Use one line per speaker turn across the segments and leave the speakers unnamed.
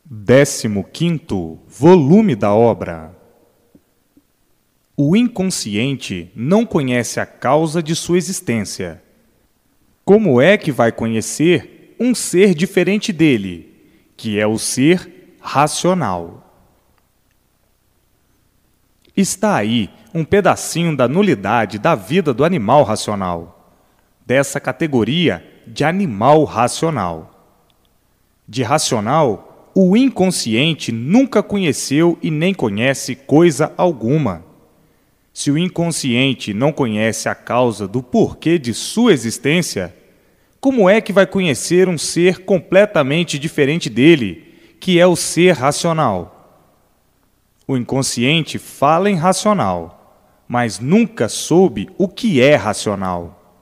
15º volume da obra. O inconsciente não conhece a causa de sua existência. Como é que vai conhecer um ser diferente dele, que é o ser racional? Está aí um pedacinho da nulidade da vida do animal racional, dessa categoria de animal racional. De racional, o inconsciente nunca conheceu e nem conhece coisa alguma. Se o inconsciente não conhece a causa do porquê de sua existência, como é que vai conhecer um ser completamente diferente dele, que é o ser racional? O inconsciente fala em racional, mas nunca soube o que é racional.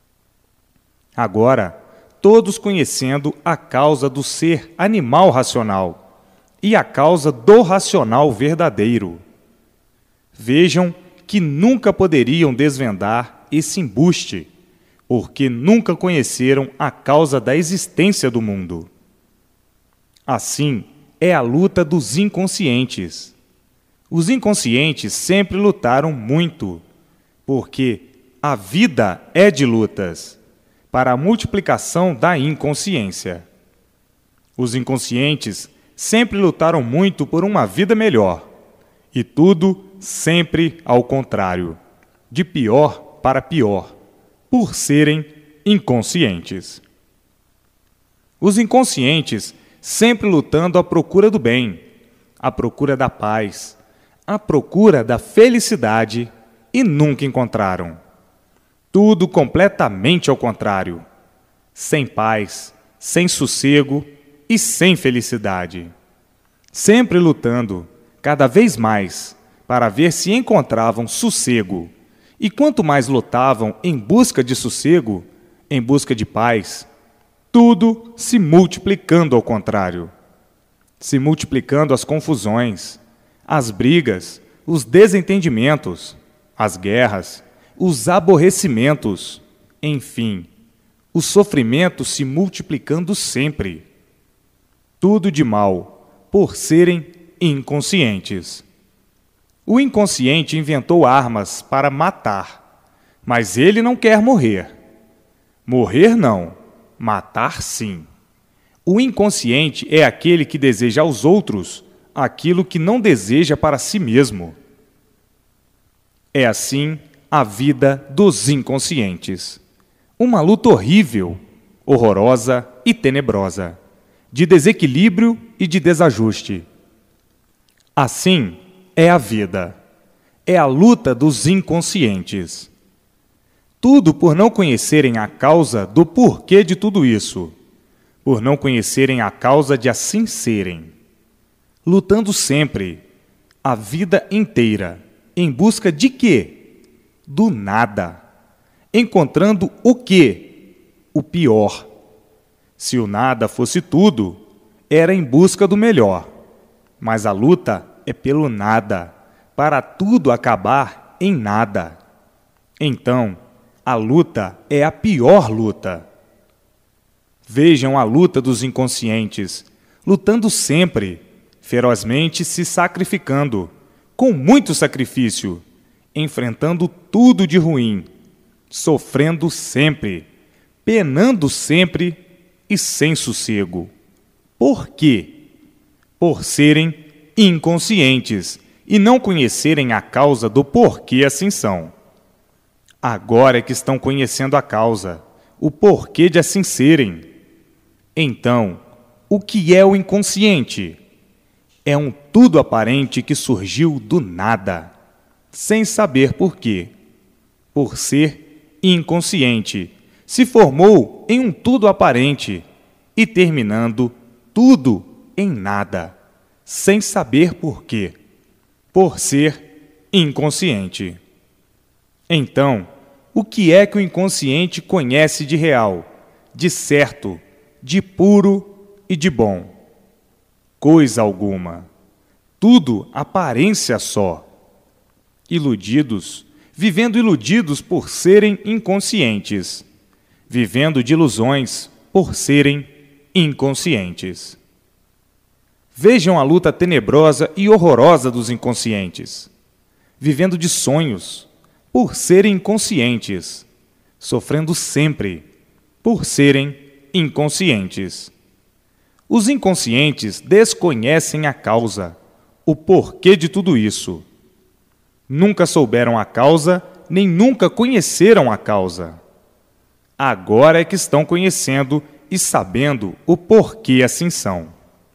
Agora, todos conhecendo a causa do ser animal racional e a causa do racional verdadeiro. Vejam que nunca poderiam desvendar esse embuste, porque nunca conheceram a causa da existência do mundo. Assim é a luta dos inconscientes. Os inconscientes sempre lutaram muito, porque a vida é de lutas, para a multiplicação da inconsciência. Os inconscientes sempre lutaram muito por uma vida melhor, e tudo sempre ao contrário, de pior para pior, por serem inconscientes. Os inconscientes sempre lutando à procura do bem, à procura da paz, à procura da felicidade, e nunca encontraram. Tudo completamente ao contrário, sem paz, sem sossego e sem felicidade. Sempre lutando, cada vez mais, para ver se encontravam sossego. E quanto mais lutavam em busca de sossego, em busca de paz, tudo se multiplicando ao contrário. Se multiplicando as confusões, as brigas, os desentendimentos, as guerras, os aborrecimentos, enfim, o sofrimento se multiplicando sempre. Tudo de mal, por serem inconscientes. O inconsciente inventou armas para matar, mas ele não quer morrer. Morrer não, matar sim. O inconsciente é aquele que deseja aos outros aquilo que não deseja para si mesmo. É assim a vida dos inconscientes. Uma luta horrível, horrorosa e tenebrosa, de desequilíbrio e de desajuste. Assim é a vida. É a luta dos inconscientes. Tudo por não conhecerem a causa do porquê de tudo isso, por não conhecerem a causa de assim serem. Lutando sempre, a vida inteira, em busca de quê? Do nada, encontrando o quê? O pior. Se o nada fosse tudo, era em busca do melhor, mas a luta é pelo nada, para tudo acabar em nada. Então, a luta é a pior luta. Vejam a luta dos inconscientes, lutando sempre, ferozmente se sacrificando, com muito sacrifício, enfrentando tudo de ruim, sofrendo sempre, penando sempre e sem sossego. Por quê? Por serem inconscientes e não conhecerem a causa do porquê assim são. Agora é que estão conhecendo a causa, o porquê de assim serem. Então, o que é o inconsciente? É um tudo aparente que surgiu do nada, sem saber por quê. Por ser inconsciente, se formou em um tudo aparente e terminando tudo em nada, sem saber por quê. Por ser inconsciente. Então, o que é que o inconsciente conhece de real, de certo, de puro e de bom? Coisa alguma. Tudo aparência só. Iludidos, vivendo iludidos por serem inconscientes, vivendo de ilusões por serem inconscientes. Vejam a luta tenebrosa e horrorosa dos inconscientes, vivendo de sonhos, por serem inconscientes, sofrendo sempre, por serem inconscientes. Os inconscientes desconhecem a causa, o porquê de tudo isso. Nunca souberam a causa, nem nunca conheceram a causa. Agora é que estão conhecendo e sabendo o porquê assim são.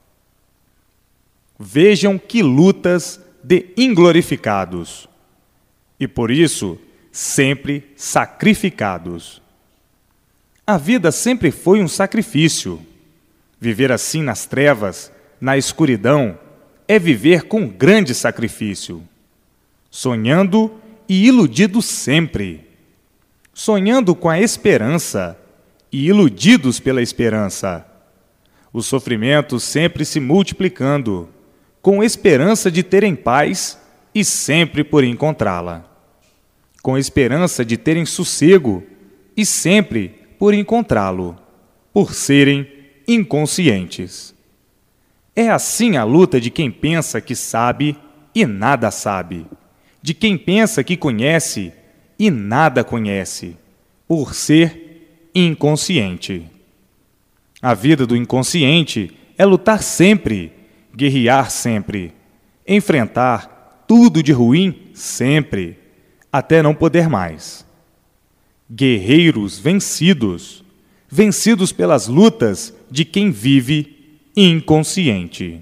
Vejam que lutas de inglorificados, e por isso sempre sacrificados. A vida sempre foi um sacrifício. Viver assim nas trevas, na escuridão, é viver com grande sacrifício. Sonhando e iludido sempre. Sonhando com a esperança e iludidos pela esperança. Os sofrimentos sempre se multiplicando, com esperança de terem paz e sempre por encontrá-la. Com esperança de terem sossego e sempre por encontrá-lo, por serem inconscientes. É assim a luta de quem pensa que sabe e nada sabe, de quem pensa que conhece e nada conhece, por ser inconsciente. A vida do inconsciente é lutar sempre, guerrear sempre, enfrentar tudo de ruim sempre, até não poder mais. Guerreiros vencidos, vencidos pelas lutas de quem vive inconsciente.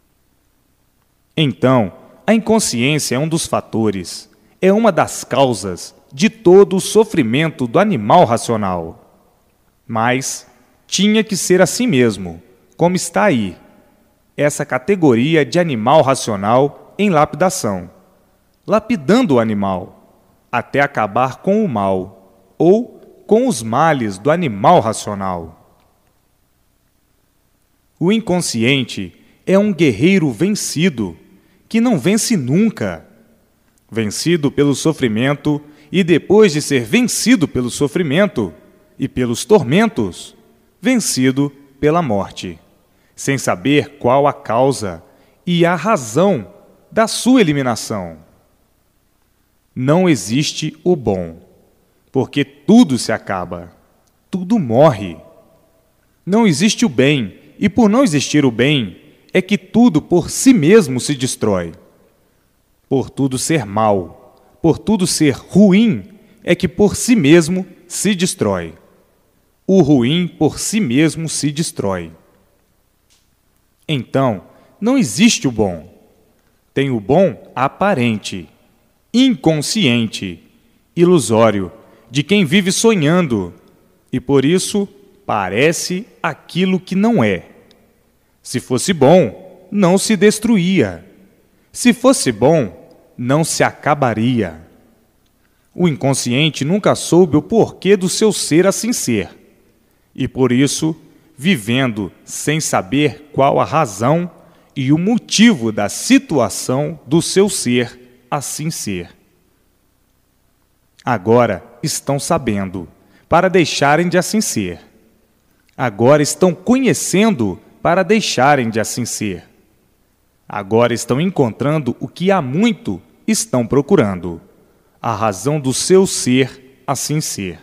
Então, a inconsciência é um dos fatores, é uma das causas de todo o sofrimento do animal racional. Mas tinha que ser assim mesmo, como está aí, essa categoria de animal racional em lapidação, lapidando o animal, até acabar com o mal, ou com os males do animal racional. O inconsciente é um guerreiro vencido, que não vence nunca. Vencido pelo sofrimento, e depois de ser vencido pelo sofrimento e pelos tormentos, vencido pela morte, sem saber qual a causa e a razão da sua eliminação. Não existe o bom, porque tudo se acaba, tudo morre. Não existe o bem, e por não existir o bem, é que tudo por si mesmo se destrói. Por tudo ser mal, por tudo ser ruim, é que por si mesmo se destrói. O ruim por si mesmo se destrói. Então, não existe o bom. Tem o bom aparente, inconsciente, ilusório, de quem vive sonhando, e por isso parece aquilo que não é. Se fosse bom, não se destruía. Se fosse bom, não se acabaria. O inconsciente nunca soube o porquê do seu ser assim ser, e por isso, vivendo sem saber qual a razão e o motivo da situação do seu ser assim ser. Agora estão sabendo, para deixarem de assim ser. Agora estão conhecendo, para deixarem de assim ser. Agora estão encontrando o que há muito estão procurando, a razão do seu ser assim ser.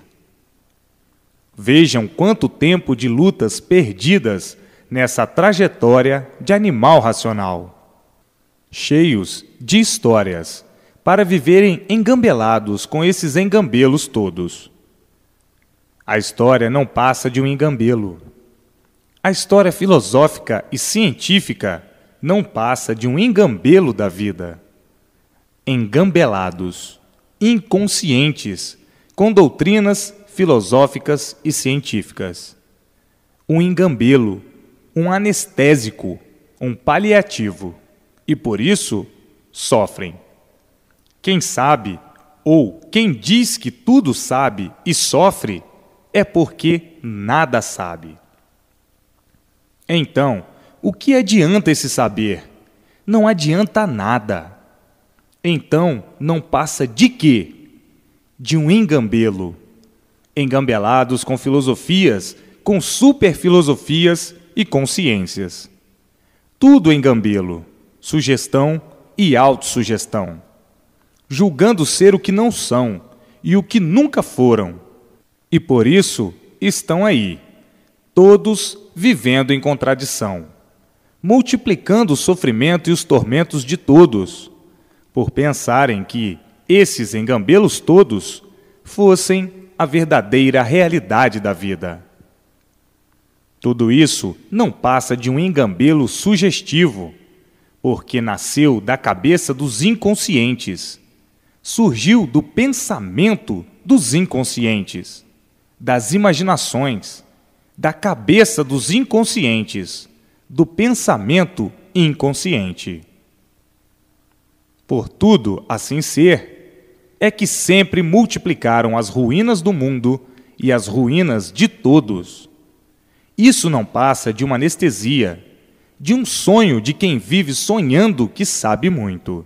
Vejam quanto tempo de lutas perdidas nessa trajetória de animal racional, cheios de histórias, para viverem engambelados com esses engambelos todos. A história não passa de um engambelo. A história filosófica e científica não passa de um engambelo da vida. Engambelados, inconscientes, com doutrinas filosóficas e científicas. Um engambelo, um anestésico, um paliativo, e por isso sofrem. Quem sabe, ou quem diz que tudo sabe e sofre, é porque nada sabe. Então, o que adianta esse saber? Não adianta nada. Então, não passa de quê? De um engambelo. Engambelados com filosofias, com superfilosofias e com ciências. Tudo engambelo, sugestão e autossugestão, julgando ser o que não são e o que nunca foram. E por isso estão aí, todos vivendo em contradição, multiplicando o sofrimento e os tormentos de todos, por pensarem que esses engambelos todos fossem a verdadeira realidade da vida. Tudo isso não passa de um engambelo sugestivo, porque nasceu da cabeça dos inconscientes, surgiu do pensamento dos inconscientes, das imaginações, da cabeça dos inconscientes, do pensamento inconsciente. Por tudo assim ser, é que sempre multiplicaram as ruínas do mundo e as ruínas de todos. Isso não passa de uma anestesia, de um sonho de quem vive sonhando que sabe muito.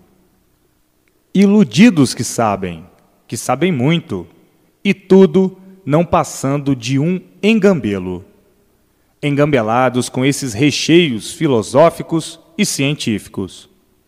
Iludidos que sabem muito, e tudo não passando de um engambelo. Engambelados com esses recheios filosóficos e científicos.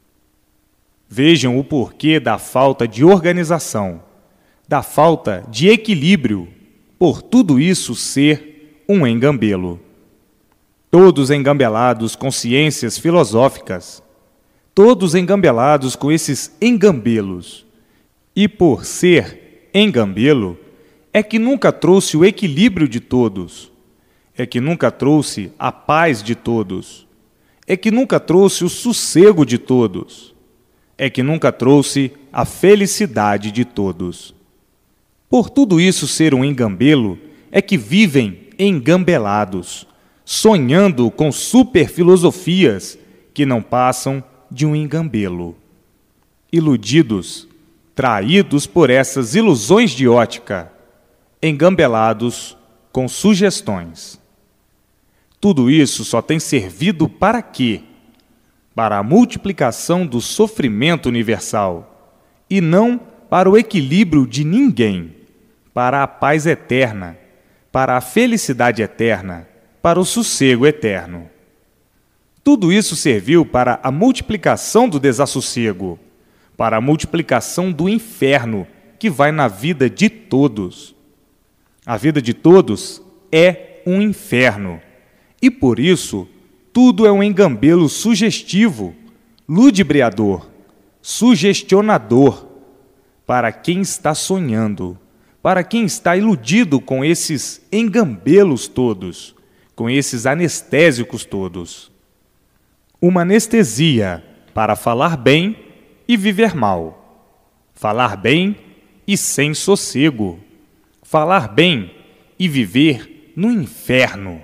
Vejam o porquê da falta de organização, da falta de equilíbrio, por tudo isso ser um engambelo. Todos engambelados com ciências filosóficas, todos engambelados com esses engambelos. E por ser engambelo, é que nunca trouxe o equilíbrio de todos, é que nunca trouxe a paz de todos, é que nunca trouxe o sossego de todos, é que nunca trouxe a felicidade de todos. Por tudo isso ser um engambelo, é que vivem engambelados, sonhando com superfilosofias que não passam de um engambelo. Iludidos, traídos por essas ilusões de ótica, engambelados com sugestões. Tudo isso só tem servido para quê? Para a multiplicação do sofrimento universal, e não para o equilíbrio de ninguém, para a paz eterna, para a felicidade eterna, para o sossego eterno. Tudo isso serviu para a multiplicação do desassossego, para a multiplicação do inferno que vai na vida de todos. A vida de todos é um inferno, e por isso tudo é um engambelo sugestivo, ludibriador, sugestionador, para quem está sonhando, para quem está iludido com esses engambelos todos, com esses anestésicos todos. Uma anestesia para falar bem e viver mal, falar bem e sem sossego, falar bem e viver no inferno.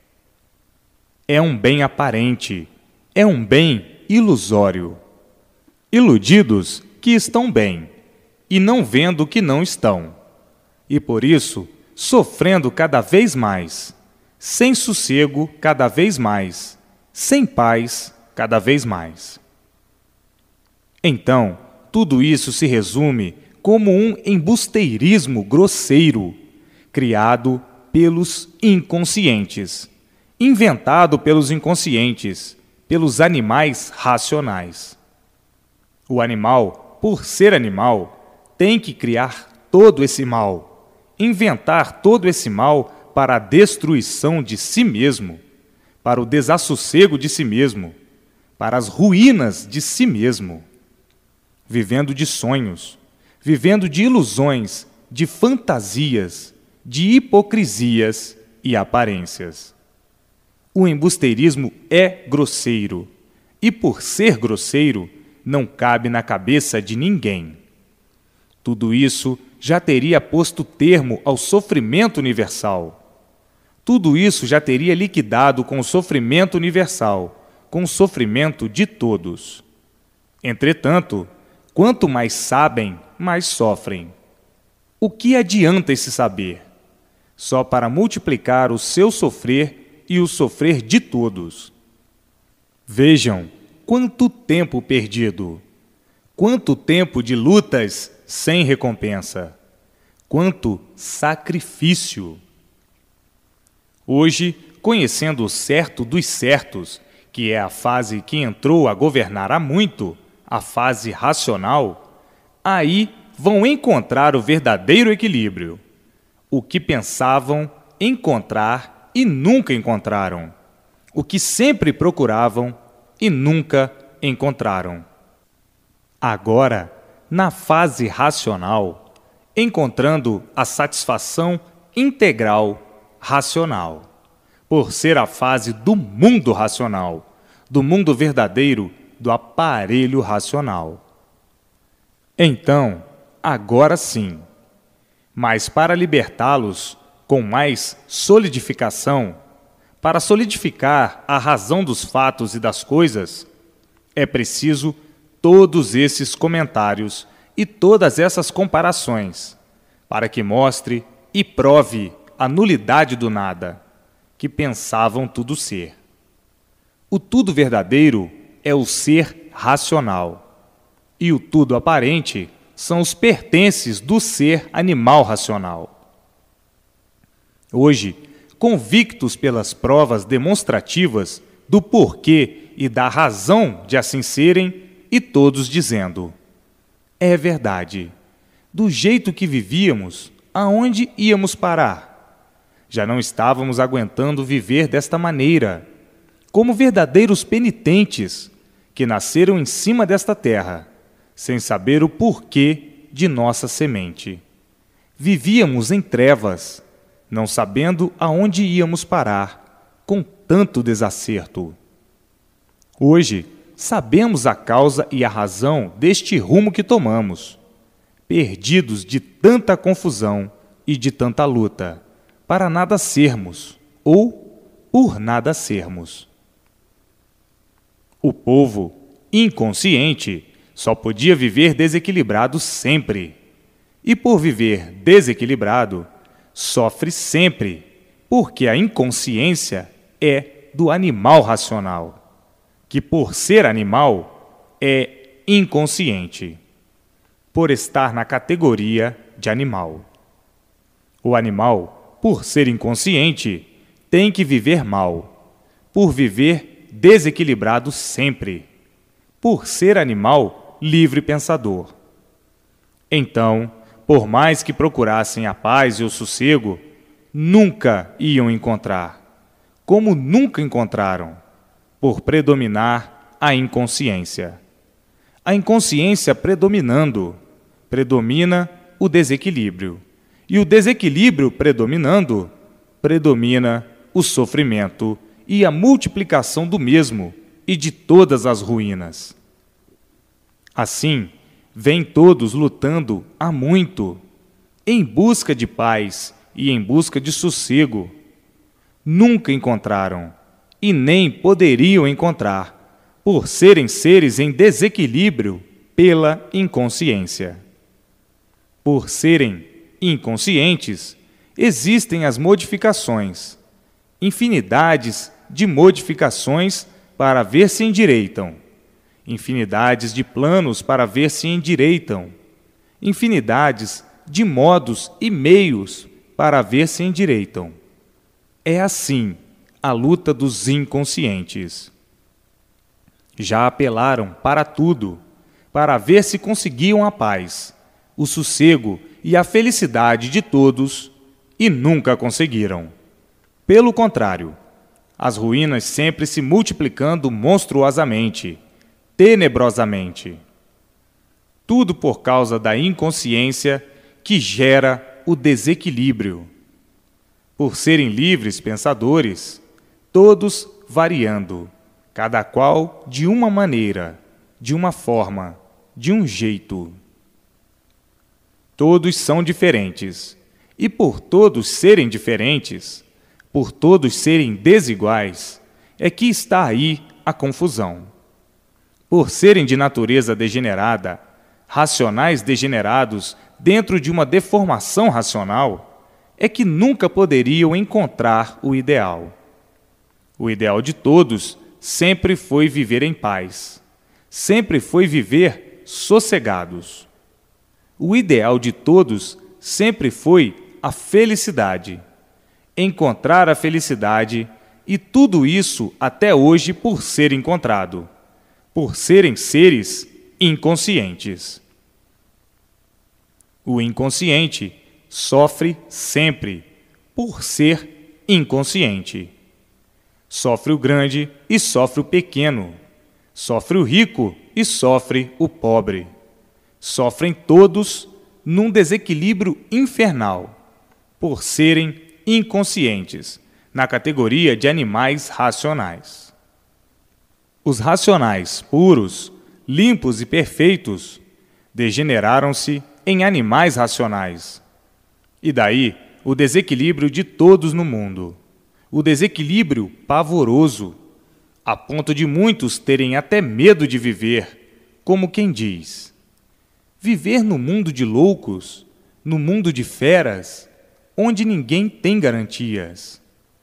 É um bem aparente, é um bem ilusório. Iludidos que estão bem, e não vendo que não estão, e por isso sofrendo cada vez mais, sem sossego cada vez mais, sem paz cada vez mais. Então, tudo isso se resume como um embusteirismo grosseiro, criado pelos inconscientes, inventado pelos inconscientes, pelos animais racionais. O animal, por ser animal, tem que criar todo esse mal, inventar todo esse mal para a destruição de si mesmo, para o desassossego de si mesmo, para as ruínas de si mesmo, vivendo de sonhos, vivendo de ilusões, de fantasias, de hipocrisias e aparências. O embusteirismo é grosseiro, e por ser grosseiro, não cabe na cabeça de ninguém. Tudo isso já teria posto termo ao sofrimento universal. Tudo isso já teria liquidado com o sofrimento universal, com o sofrimento de todos. Entretanto, quanto mais sabem, mais sofrem. O que adianta esse saber? Só para multiplicar o seu sofrer e o sofrer de todos. Vejam quanto tempo perdido, quanto tempo de lutas sem recompensa, quanto sacrifício. Hoje, conhecendo o certo dos certos, que é a fase que entrou a governar há muito, a fase racional, aí vão encontrar o verdadeiro equilíbrio, o que pensavam encontrar e nunca encontraram, o que sempre procuravam e nunca encontraram. Agora, na fase racional, encontrando a satisfação integral racional, por ser a fase do mundo racional, do mundo verdadeiro, do aparelho racional. Então, agora sim, mas para libertá-los com mais solidificação, para solidificar a razão dos fatos e das coisas, é preciso todos esses comentários e todas essas comparações, para que mostre e prove a nulidade do nada, que pensavam tudo ser. O tudo verdadeiro é o ser racional, e o tudo aparente são os pertences do ser animal racional. Hoje, convictos pelas provas demonstrativas do porquê e da razão de assim serem, e todos dizendo: é verdade, do jeito que vivíamos, aonde íamos parar? Já não estávamos aguentando viver desta maneira, como verdadeiros penitentes que nasceram em cima desta terra, sem saber o porquê de nossa semente. Vivíamos em trevas, não sabendo aonde íamos parar, com tanto desacerto. Hoje, sabemos a causa e a razão deste rumo que tomamos, perdidos de tanta confusão e de tanta luta, para nada sermos, ou por nada sermos. O povo, inconsciente, só podia viver desequilibrado sempre, e por viver desequilibrado, sofre sempre, porque a inconsciência é do animal racional, que por ser animal é inconsciente, por estar na categoria de animal. O animal, por ser inconsciente, tem que viver mal, por viver desequilibrado sempre, por ser animal livre pensador. Então, por mais que procurassem a paz e o sossego, nunca iam encontrar, como nunca encontraram, por predominar a inconsciência. A inconsciência predominando, predomina o desequilíbrio. E o desequilíbrio predominando, predomina o sofrimento e a multiplicação do mesmo e de todas as ruínas. Assim, vêm todos lutando há muito, em busca de paz e em busca de sossego. Nunca encontraram, e nem poderiam encontrar, por serem seres em desequilíbrio pela inconsciência. Por serem inconscientes, existem as modificações, infinidades de modificações para ver se endireitam, infinidades de planos para ver se endireitam, infinidades de modos e meios para ver se endireitam. É assim a luta dos inconscientes. Já apelaram para tudo, para ver se conseguiam a paz, o sossego e a felicidade de todos, e nunca conseguiram. Pelo contrário, as ruínas sempre se multiplicando monstruosamente, tenebrosamente. Tudo por causa da inconsciência que gera o desequilíbrio. Por serem livres pensadores, todos variando, cada qual de uma maneira, de uma forma, de um jeito. Todos são diferentes, e por todos serem diferentes, por todos serem desiguais, é que está aí a confusão. Por serem de natureza degenerada, racionais degenerados dentro de uma deformação racional, é que nunca poderiam encontrar o ideal. O ideal de todos sempre foi viver em paz, sempre foi viver sossegados. O ideal de todos sempre foi a felicidade, encontrar a felicidade e tudo isso até hoje por ser encontrado, por serem seres inconscientes. O inconsciente sofre sempre por ser inconsciente. Sofre o grande e sofre o pequeno. Sofre o rico e sofre o pobre. Sofrem todos num desequilíbrio infernal, por serem inconscientes, na categoria de animais racionais. Os racionais puros, limpos e perfeitos degeneraram-se em animais racionais. E daí o desequilíbrio de todos no mundo, o desequilíbrio pavoroso, a ponto de muitos terem até medo de viver, como quem diz: viver no mundo de loucos, no mundo de feras, onde ninguém tem garantias.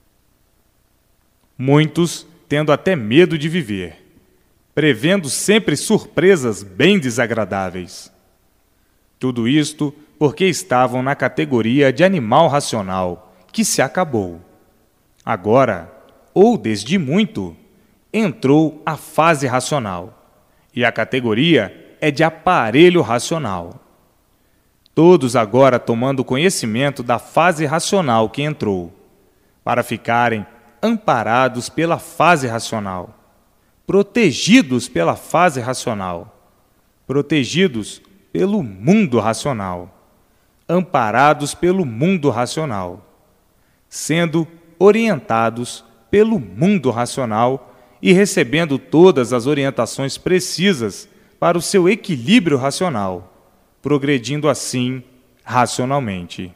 Muitos tendo até medo de viver, prevendo sempre surpresas bem desagradáveis. Tudo isto porque estavam na categoria de animal racional, que se acabou. Agora, ou desde muito, entrou a fase racional, e a categoria é de aparelho racional. Todos agora tomando conhecimento da fase racional que entrou, para ficarem amparados pela fase racional, protegidos pela fase racional, protegidos pelo mundo racional, amparados pelo mundo racional, sendo orientados pelo mundo racional e recebendo todas as orientações precisas para o seu equilíbrio racional, progredindo assim racionalmente.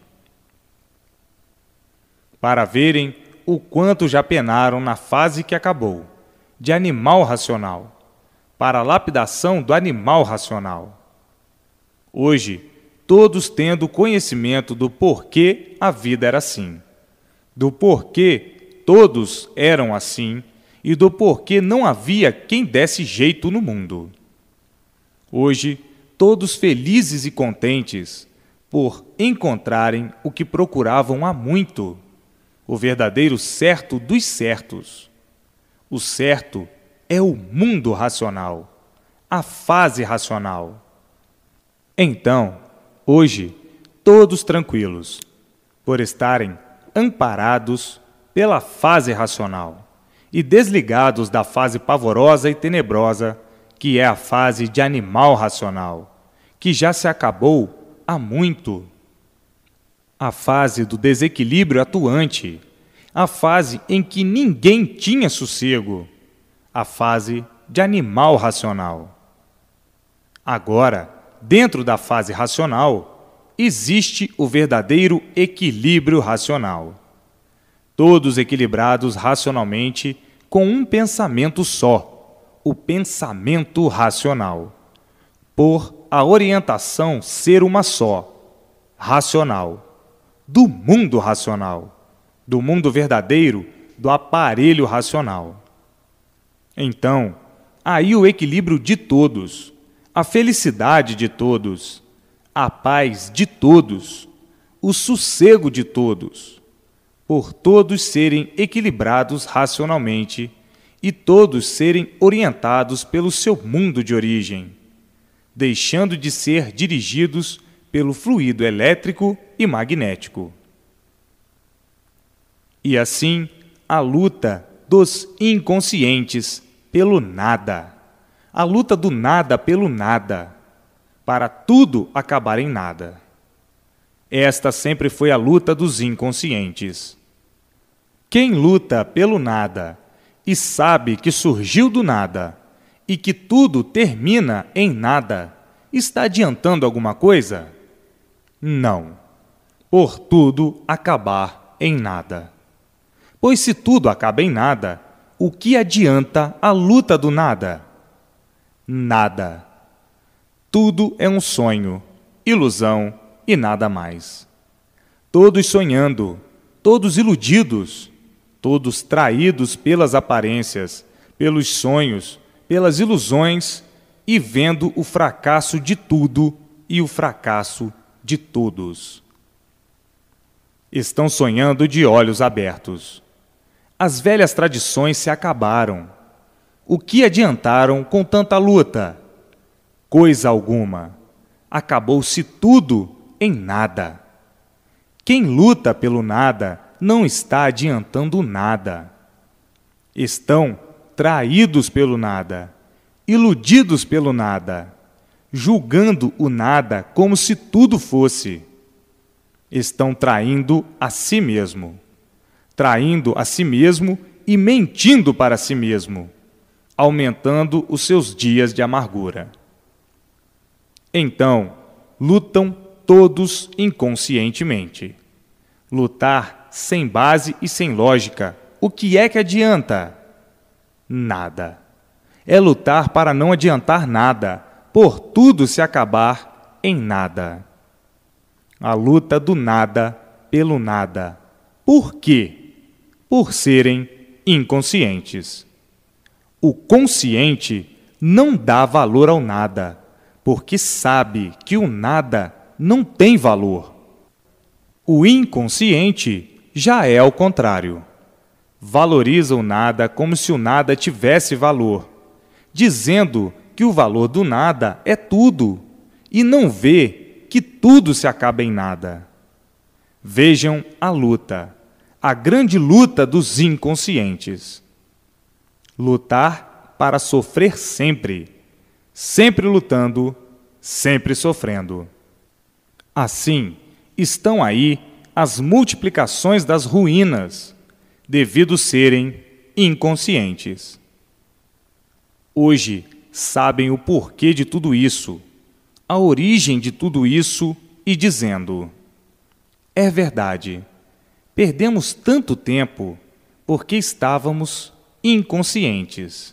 Para verem o quanto já penaram na fase que acabou, de animal racional, para a lapidação do animal racional. Hoje, todos tendo conhecimento do porquê a vida era assim, do porquê todos eram assim e do porquê não havia quem desse jeito no mundo. Hoje, todos felizes e contentes por encontrarem o que procuravam há muito, o verdadeiro certo dos certos. O certo é o mundo racional, a fase racional. Então, hoje, todos tranquilos, por estarem amparados pela fase racional e desligados da fase pavorosa e tenebrosa, que é a fase de animal racional, que já se acabou há muito. A fase do desequilíbrio atuante, a fase em que ninguém tinha sossego, a fase de animal racional. Agora, dentro da fase racional, existe o verdadeiro equilíbrio racional. Todos equilibrados racionalmente com um pensamento só, o pensamento racional, por a orientação ser uma só, racional, do mundo racional, do mundo verdadeiro, do aparelho racional. Então, aí o equilíbrio de todos, a felicidade de todos, a paz de todos, o sossego de todos, por todos serem equilibrados racionalmente e todos serem orientados pelo seu mundo de origem, deixando de ser dirigidos pelo fluido elétrico e magnético. E assim, a luta dos inconscientes pelo nada, a luta do nada pelo nada, para tudo acabar em nada. Esta sempre foi a luta dos inconscientes. Quem luta pelo nada e sabe que surgiu do nada e que tudo termina em nada, está adiantando alguma coisa? Não, por tudo acabar em nada. Pois se tudo acaba em nada, o que adianta a luta do nada? Nada. Tudo é um sonho, ilusão e nada mais. Todos sonhando, todos iludidos, todos traídos pelas aparências, pelos sonhos, pelas ilusões e vendo o fracasso de tudo e o fracasso de todos. Estão sonhando de olhos abertos. As velhas tradições se acabaram. O que adiantaram com tanta luta? Coisa alguma. Acabou-se tudo em nada. Quem luta pelo nada não está adiantando nada. Estão traídos pelo nada, iludidos pelo nada, julgando o nada como se tudo fosse. Estão traindo a si mesmo e mentindo para si mesmo, aumentando os seus dias de amargura. Então, lutam todos inconscientemente. Lutar sem base e sem lógica, o que é que adianta? Nada. É lutar para não adiantar nada, por tudo se acabar em nada. A luta do nada pelo nada. Por quê? Por serem inconscientes. O consciente não dá valor ao nada, porque sabe que o nada não tem valor. O inconsciente já é ao contrário. Valoriza o nada como se o nada tivesse valor, dizendo que o valor do nada é tudo, e não vê que tudo se acaba em nada. Vejam a luta, a grande luta dos inconscientes. Lutar para sofrer sempre, sempre lutando, sempre sofrendo. Assim, estão aí as multiplicações das ruínas, devido serem inconscientes. Hoje, sabem o porquê de tudo isso, a origem de tudo isso, e dizendo: é verdade, perdemos tanto tempo porque estávamos inconscientes.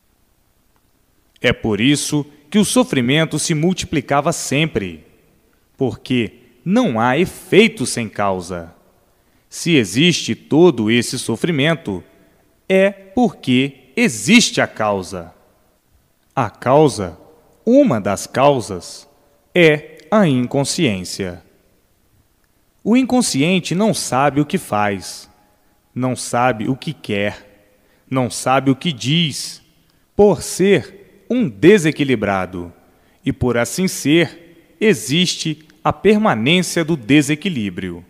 É por isso que o sofrimento se multiplicava sempre, porque não há efeito sem causa. Se existe todo esse sofrimento, é porque existe a causa. A causa, uma das causas, é a inconsciência. O inconsciente não sabe o que faz, não sabe o que quer, não sabe o que diz, por ser um desequilibrado, e por assim ser, existe a permanência do desequilíbrio.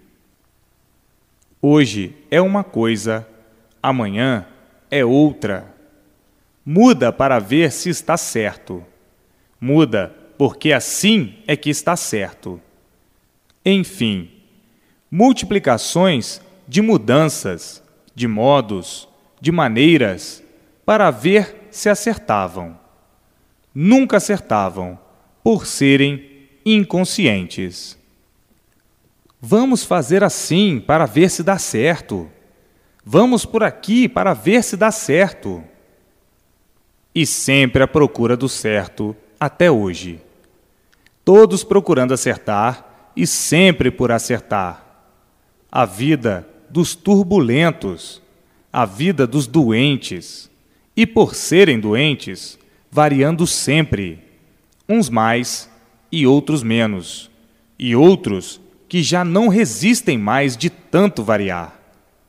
Hoje é uma coisa, amanhã é outra. Muda para ver se está certo. Muda porque assim é que está certo. Enfim, multiplicações de mudanças, de modos, de maneiras, para ver se acertavam. Nunca acertavam, por serem inconscientes. Vamos fazer assim para ver se dá certo. Vamos por aqui para ver se dá certo. E sempre à procura do certo até hoje. Todos procurando acertar e sempre por acertar. A vida dos turbulentos, a vida dos doentes, e por serem doentes, variando sempre, uns mais e outros menos, e outros que já não resistem mais de tanto variar.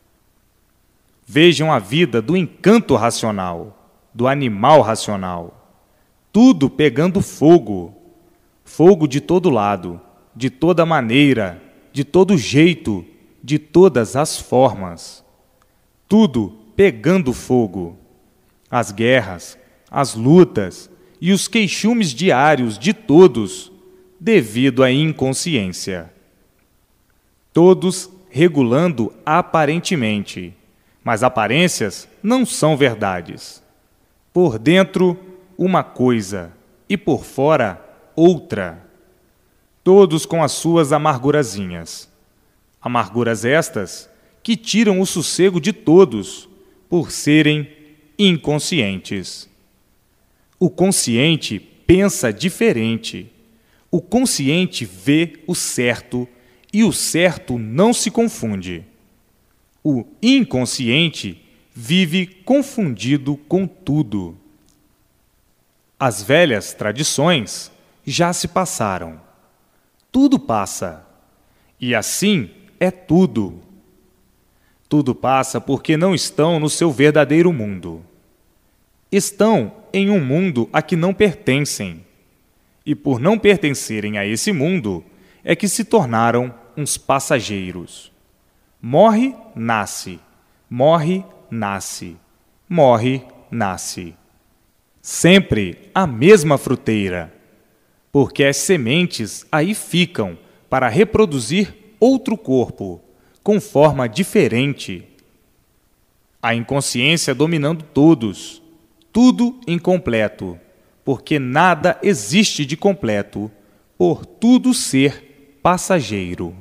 Vejam a vida do encanto racional, do animal racional, tudo pegando fogo, fogo de todo lado, de toda maneira, de todo jeito, de todas as formas, tudo pegando fogo. As guerras, as lutas e os queixumes diários de todos, devido à inconsciência. Todos regulando aparentemente, mas aparências não são verdades. Por dentro, uma coisa, e por fora, outra. Todos com as suas amargurazinhas. Amarguras estas que tiram o sossego de todos, por serem inconscientes. O consciente pensa diferente. O consciente vê o certo e o certo não se confunde. O inconsciente vive confundido com tudo. As velhas tradições já se passaram. Tudo passa. E assim é tudo. Tudo passa porque não estão no seu verdadeiro mundo. Estão em um mundo a que não pertencem. E por não pertencerem a esse mundo, é que se tornaram uns passageiros. Morre, nasce. Morre, nasce. Morre, nasce. Sempre a mesma fruteira, porque as sementes aí ficam para reproduzir outro corpo, com forma diferente. A inconsciência dominando todos, tudo incompleto, porque nada existe de completo, por tudo ser passageiro.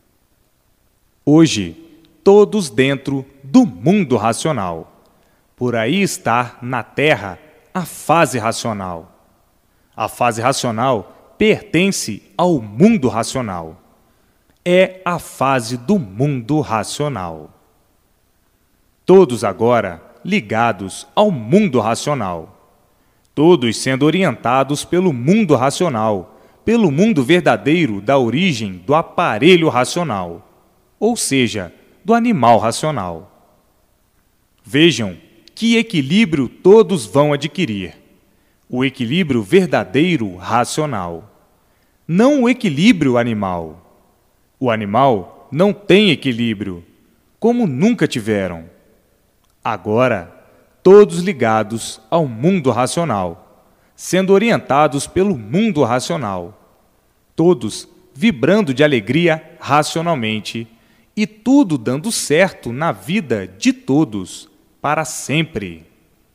Hoje, todos dentro do mundo racional. Por aí está, na Terra, a fase racional. A fase racional pertence ao mundo racional. É a fase do mundo racional. Todos agora ligados ao mundo racional. Todos sendo orientados pelo mundo racional, pelo mundo verdadeiro da origem do aparelho racional, ou seja, do animal racional. Vejam que equilíbrio todos vão adquirir. O equilíbrio verdadeiro racional. Não o equilíbrio animal. O animal não tem equilíbrio, como nunca tiveram. Agora, todos ligados ao mundo racional, sendo orientados pelo mundo racional. Todos vibrando de alegria racionalmente e tudo dando certo na vida de todos, para sempre.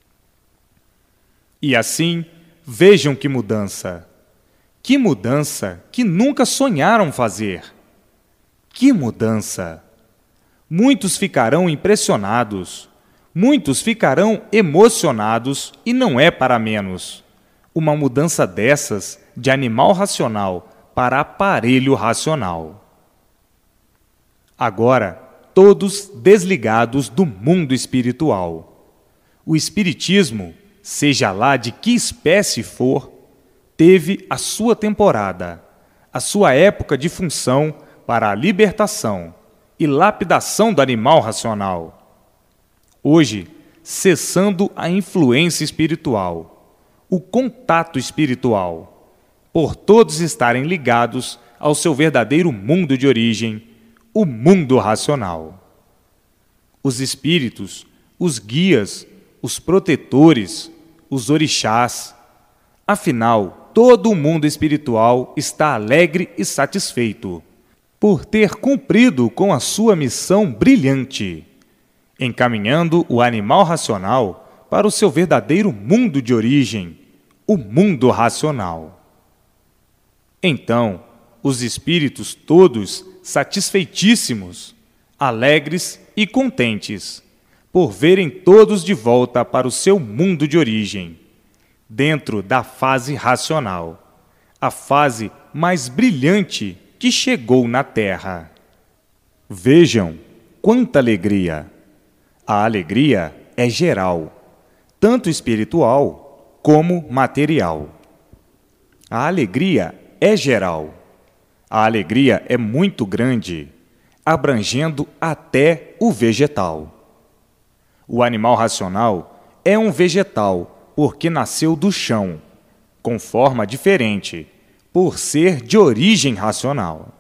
E assim, vejam que mudança! Que mudança que nunca sonharam fazer! Que mudança! Muitos ficarão impressionados, muitos ficarão emocionados e não é para menos. Uma mudança dessas de animal racional para aparelho racional. Agora, todos desligados do mundo espiritual. O espiritismo, seja lá de que espécie for, teve a sua temporada, a sua época de função para a libertação e lapidação do animal racional. Hoje, cessando a influência espiritual, o contato espiritual, por todos estarem ligados ao seu verdadeiro mundo de origem, o mundo racional. Os espíritos, os guias, os protetores, os orixás. Afinal, todo o mundo espiritual está alegre e satisfeito por ter cumprido com a sua missão brilhante, encaminhando o animal racional para o seu verdadeiro mundo de origem, o mundo racional. Então, os espíritos todos satisfeitíssimos, alegres e contentes, por verem todos de volta para o seu mundo de origem, dentro da fase racional, a fase mais brilhante que chegou na Terra. Vejam quanta alegria! A alegria é geral, tanto espiritual como material. A alegria é geral. A alegria é muito grande, abrangendo até o vegetal. O animal racional é um vegetal porque nasceu do chão, com forma diferente, por ser de origem racional.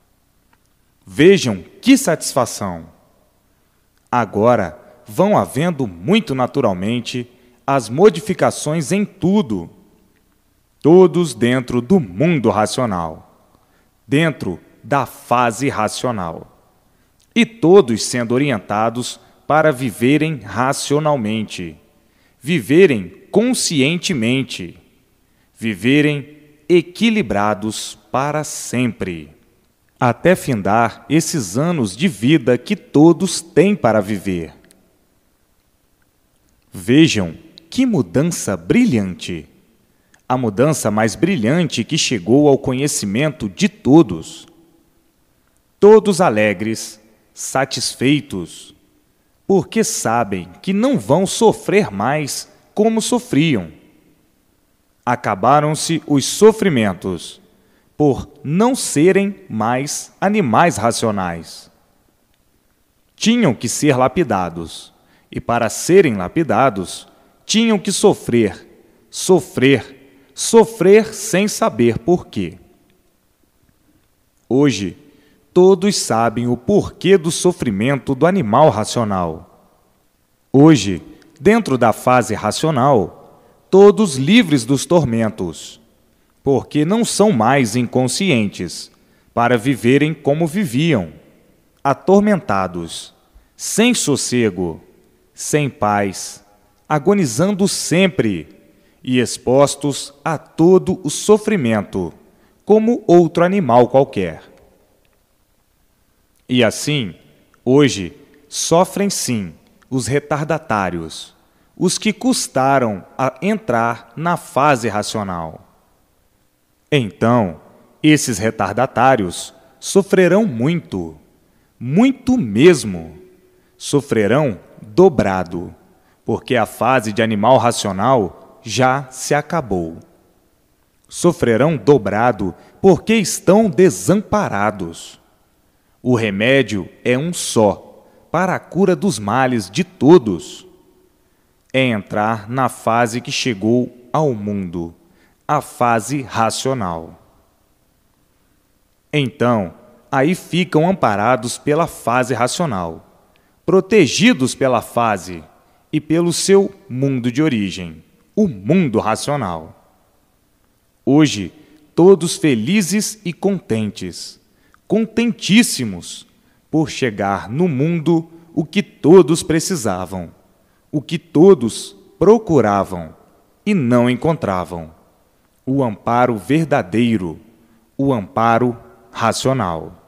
Vejam que satisfação! Agora vão havendo muito naturalmente as modificações em tudo, todos dentro do mundo racional, dentro da fase racional, e todos sendo orientados para viverem racionalmente, viverem conscientemente, viverem equilibrados para sempre, até findar esses anos de vida que todos têm para viver. Vejam que mudança brilhante! A mudança mais brilhante que chegou ao conhecimento de todos. Todos alegres, satisfeitos, porque sabem que não vão sofrer mais como sofriam. Acabaram-se os sofrimentos, por não serem mais animais racionais. tinham que ser lapidados, e para serem lapidados, tinham que sofrer, sofrer, sofrer sem saber por quê. Hoje, todos sabem o porquê do sofrimento do animal racional. Hoje, dentro da fase racional, todos livres dos tormentos, porque não são mais inconscientes para viverem como viviam, atormentados, sem sossego, sem paz, agonizando sempre e expostos a todo o sofrimento, como outro animal qualquer. E assim, hoje, sofrem sim os retardatários, os que custaram a entrar na fase racional. Então, esses retardatários sofrerão muito, muito mesmo. Sofrerão dobrado, porque a fase de animal racional já se acabou. Sofrerão dobrado porque estão desamparados. O remédio é um só, para a cura dos males de todos. É entrar na fase que chegou ao mundo, a fase racional. Então, aí ficam amparados pela fase racional, protegidos pela fase e pelo seu mundo de origem, o mundo racional. Hoje, todos felizes e contentes, contentíssimos, por chegar no mundo o que todos precisavam, o que todos procuravam e não encontravam, o amparo verdadeiro, o amparo racional.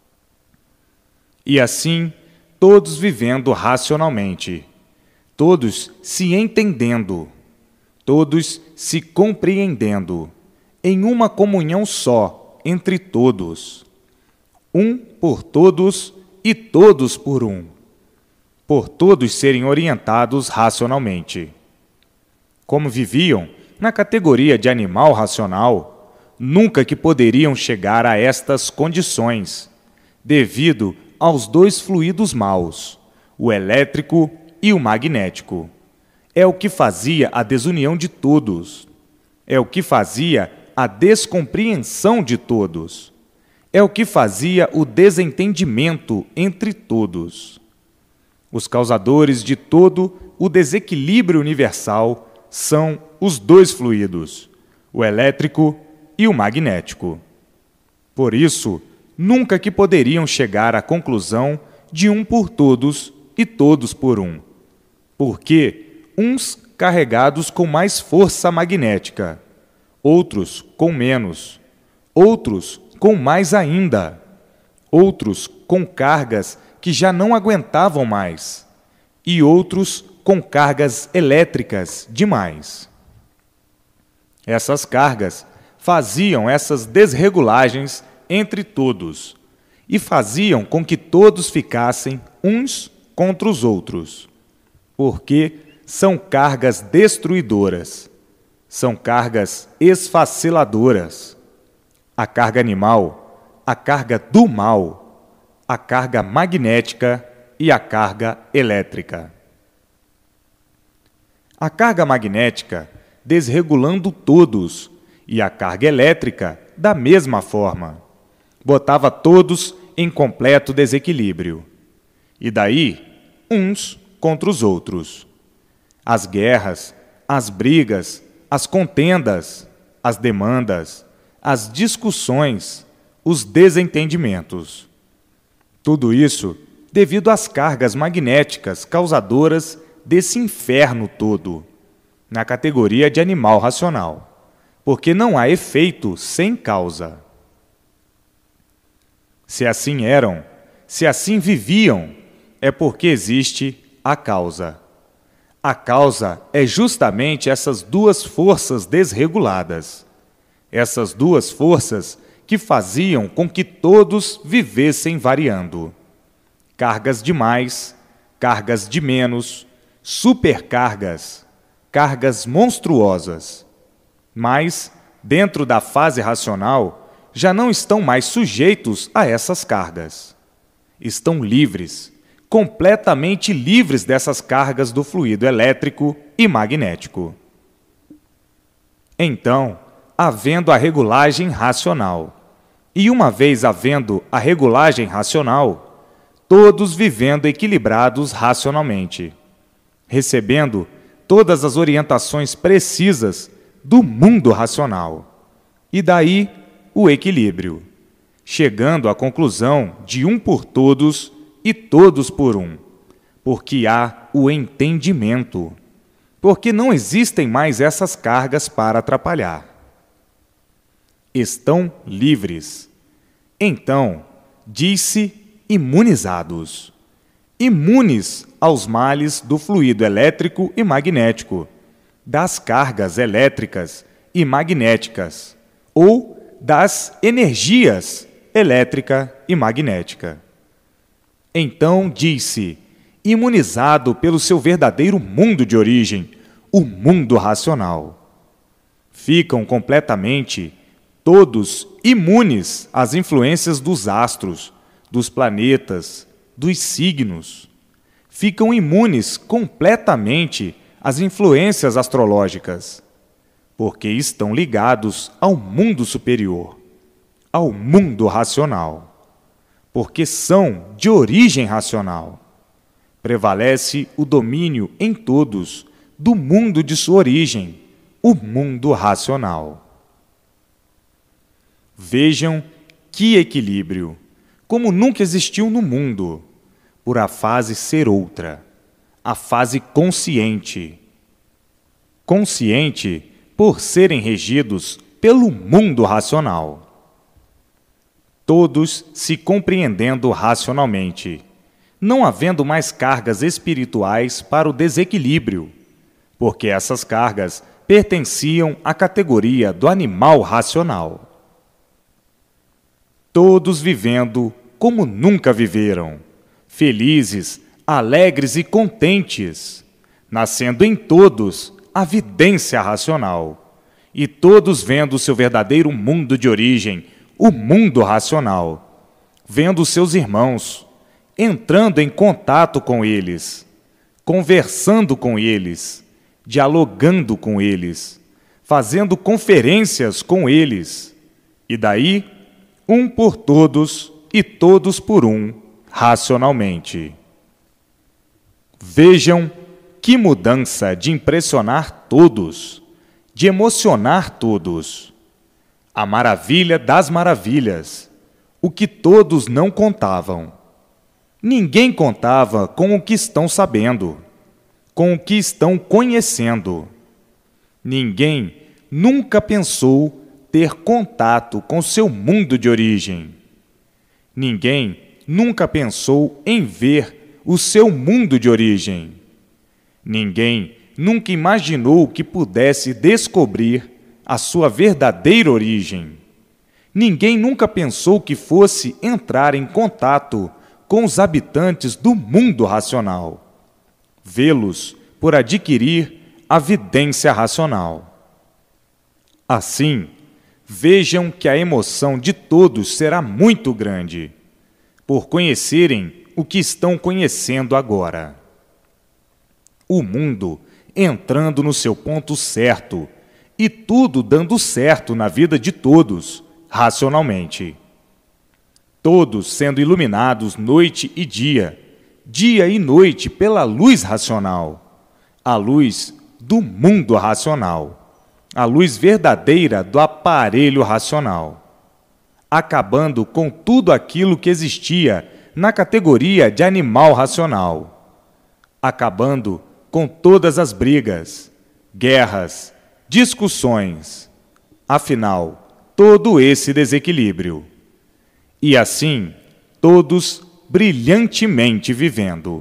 E assim, todos vivendo racionalmente, todos se entendendo, todos se compreendendo, em uma comunhão só entre todos, um por todos e todos por um, por todos serem orientados racionalmente. Como viviam na categoria de animal racional, nunca que poderiam chegar a estas condições, devido aos dois fluidos maus, o elétrico e o magnético. É o que fazia a desunião de todos. É o que fazia a descompreensão de todos. É o que fazia o desentendimento entre todos. Os causadores de todo o desequilíbrio universal são os dois fluidos, o elétrico e o magnético. Por isso, nunca que poderiam chegar à conclusão de um por todos e todos por um, porque uns carregados com mais força magnética, outros com menos, outros com mais ainda, outros com cargas que já não aguentavam mais, e outros com cargas elétricas demais. Essas cargas faziam essas desregulagens entre todos e faziam com que todos ficassem uns contra os outros, porque são cargas destruidoras, são cargas esfaceladoras. A carga animal, a carga do mal, a carga magnética e a carga elétrica. A carga magnética desregulando todos e a carga elétrica da mesma forma. Botava todos em completo desequilíbrio. E daí, uns contra os outros. As guerras, as brigas, as contendas, as demandas, as discussões, os desentendimentos. Tudo isso devido às cargas magnéticas causadoras desse inferno todo, na categoria de animal racional, porque não há efeito sem causa. Se assim eram, se assim viviam, é porque existe a causa. A causa é justamente essas duas forças desreguladas, essas duas forças que faziam com que todos vivessem variando. Cargas de mais, cargas de menos, supercargas, cargas monstruosas. Mas, dentro da fase racional, já não estão mais sujeitos a essas cargas. Estão livres, completamente livres dessas cargas do fluido elétrico e magnético. Então, havendo a regulagem racional, e uma vez havendo a regulagem racional, todos vivendo equilibrados racionalmente, recebendo todas as orientações precisas do mundo racional, e daí o equilíbrio, chegando à conclusão de um por todos e todos por um, porque há o entendimento, porque não existem mais essas cargas para atrapalhar. Estão livres. Então, diz-se imunizados, imunes aos males do fluido elétrico e magnético, das cargas elétricas e magnéticas, ou das energias elétrica e magnética. Então, diz-se, imunizado pelo seu verdadeiro mundo de origem, o mundo racional. Ficam completamente todos imunes às influências dos astros, dos planetas, dos signos. Ficam imunes completamente às influências astrológicas, porque estão ligados ao mundo superior, ao mundo racional, porque são de origem racional. Prevalece o domínio em todos do mundo de sua origem, o mundo racional. Vejam que equilíbrio, como nunca existiu no mundo, por a fase ser outra, a fase consciente. Consciente por serem regidos pelo mundo racional. Todos se compreendendo racionalmente, não havendo mais cargas espirituais para o desequilíbrio, porque essas cargas pertenciam à categoria do animal racional. Todos vivendo como nunca viveram, felizes, alegres e contentes, nascendo em todos a vidência racional, e todos vendo o seu verdadeiro mundo de origem, o mundo racional, vendo seus irmãos, entrando em contato com eles, conversando com eles, dialogando com eles, fazendo conferências com eles, e daí, um por todos e todos por um, racionalmente. Vejam que mudança de impressionar todos, de emocionar todos. A maravilha das maravilhas, o que todos não contavam. Ninguém contava com o que estão sabendo, com o que estão conhecendo. Ninguém nunca pensou ter contato com seu mundo de origem. Ninguém nunca pensou em ver o seu mundo de origem. Ninguém nunca imaginou que pudesse descobrir a sua verdadeira origem. Ninguém nunca pensou que fosse entrar em contato com os habitantes do mundo racional, vê-los por adquirir a vidência racional. Assim, vejam que a emoção de todos será muito grande, por conhecerem o que estão conhecendo agora. O mundo entrando no seu ponto certo e tudo dando certo na vida de todos, racionalmente. Todos sendo iluminados noite e dia e noite pela luz racional, a luz do mundo racional, a luz verdadeira do aparelho racional, acabando com tudo aquilo que existia na categoria de animal racional, acabando com todas as brigas, guerras, discussões, afinal, todo esse desequilíbrio. E assim, todos brilhantemente vivendo.